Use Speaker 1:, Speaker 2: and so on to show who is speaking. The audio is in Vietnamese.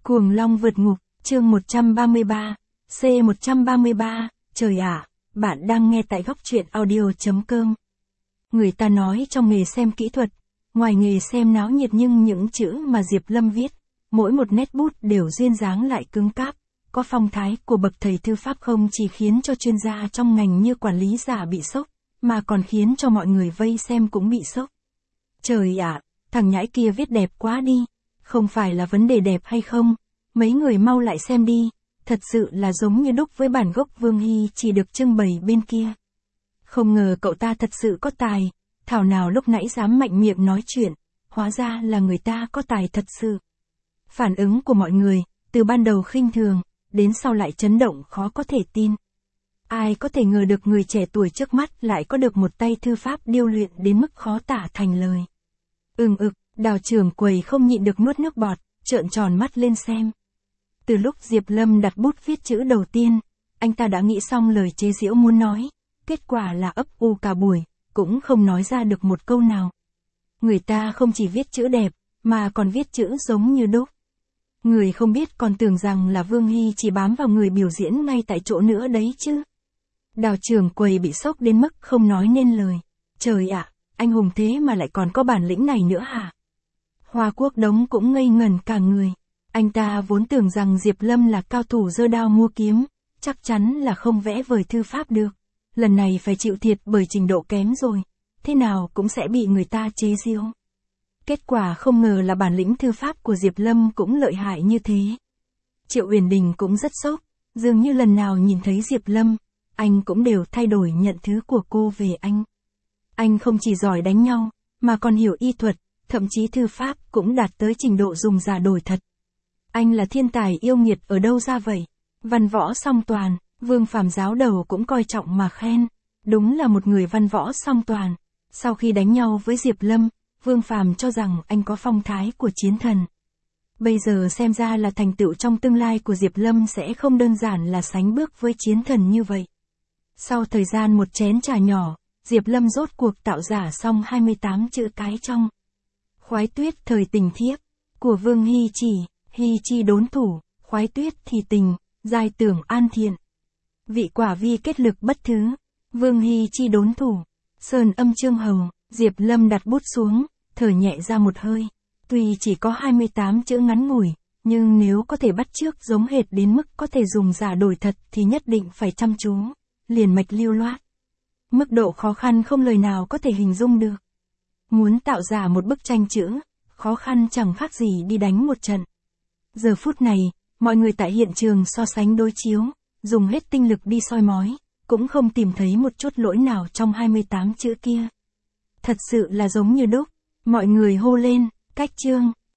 Speaker 1: Cuồng Long vượt ngục, chương 133, C133, trời ạ, bạn đang nghe tại góc truyện audio.com. Người ta nói trong nghề xem kỹ thuật, ngoài nghề xem náo nhiệt nhưng những chữ mà Diệp Lâm viết, mỗi một nét bút đều duyên dáng lại cứng cáp, có phong thái của bậc thầy thư pháp không chỉ khiến cho chuyên gia trong ngành như quản lý giả bị sốc, mà còn khiến cho mọi người vây xem cũng bị sốc. Trời ạ, thằng nhãi kia viết đẹp quá đi, không phải là vấn đề đẹp hay không, mấy người mau lại xem đi, thật sự là giống như đúc với bản gốc Vương Hy chỉ được trưng bày bên kia. Không ngờ cậu ta thật sự có tài, thảo nào lúc nãy dám mạnh miệng nói chuyện, hóa ra là người ta có tài thật sự. Phản ứng của mọi người, từ ban đầu khinh thường, đến sau lại chấn động khó có thể tin. Ai có thể ngờ được người trẻ tuổi trước mắt lại có được một tay thư pháp điêu luyện đến mức khó tả thành lời. Đào trưởng quầy không nhịn được nuốt nước bọt, trợn tròn mắt lên xem. Từ lúc Diệp Lâm đặt bút viết chữ đầu tiên, anh ta đã nghĩ xong lời chế giễu muốn nói, kết quả là ấp u cả buổi, cũng không nói ra được một câu nào. Người ta không chỉ viết chữ đẹp, mà còn viết chữ giống như đúc. Người không biết còn tưởng rằng là Vương Hy chỉ bám vào người biểu diễn ngay tại chỗ nữa đấy chứ. Đào trưởng quầy bị sốc đến mức không nói nên lời. Trời ạ, anh hùng thế mà lại còn có bản lĩnh này nữa hả? Hoa Quốc Đống cũng ngây ngẩn cả người. Anh ta vốn tưởng rằng Diệp Lâm là cao thủ giơ đao mua kiếm, chắc chắn là không vẽ vời thư pháp được. Lần này phải chịu thiệt bởi trình độ kém rồi, thế nào cũng sẽ bị người ta chế giễu. Kết quả không ngờ là bản lĩnh thư pháp của Diệp Lâm cũng lợi hại như thế. Triệu Uyển Đình cũng rất sốc, dường như lần nào nhìn thấy Diệp Lâm, anh cũng đều thay đổi nhận thứ của cô về anh. Anh không chỉ giỏi đánh nhau, mà còn hiểu y thuật, thậm chí thư pháp cũng đạt tới trình độ dùng giả đổi thật. Anh là thiên tài yêu nghiệt ở đâu ra vậy? Văn võ song toàn, Vương Phàm giáo đầu cũng coi trọng mà khen. Đúng là một người văn võ song toàn. Sau khi đánh nhau với Diệp Lâm, Vương Phàm cho rằng anh có phong thái của chiến thần. Bây giờ xem ra là thành tựu trong tương lai của Diệp Lâm sẽ không đơn giản là sánh bước với chiến thần như vậy. Sau thời gian một chén trà nhỏ, Diệp Lâm rốt cuộc tạo giả xong 28 chữ cái trong Khoái Tuyết thời tình thiếp, của Vương Hy chỉ, Hy chi đốn thủ, khoái tuyết thì tình, giai tưởng an thiện. Vị quả vi kết lực bất thứ, Vương Hy chi đốn thủ, sơn âm chương hầu, Diệp Lâm đặt bút xuống, thở nhẹ ra một hơi. Tuy chỉ có 28 chữ ngắn ngủi, nhưng nếu có thể bắt chước giống hệt đến mức có thể dùng giả đổi thật thì nhất định phải chăm chú, liền mạch lưu loát. Mức độ khó khăn không lời nào có thể hình dung được. Muốn tạo ra một bức tranh chữ, khó khăn chẳng khác gì đi đánh một trận. Giờ phút này, mọi người tại hiện trường so sánh đối chiếu, dùng hết tinh lực đi soi mói, cũng không tìm thấy một chút lỗi nào trong 28 chữ kia. Thật sự là giống như đúc, mọi người hô lên, cách chương.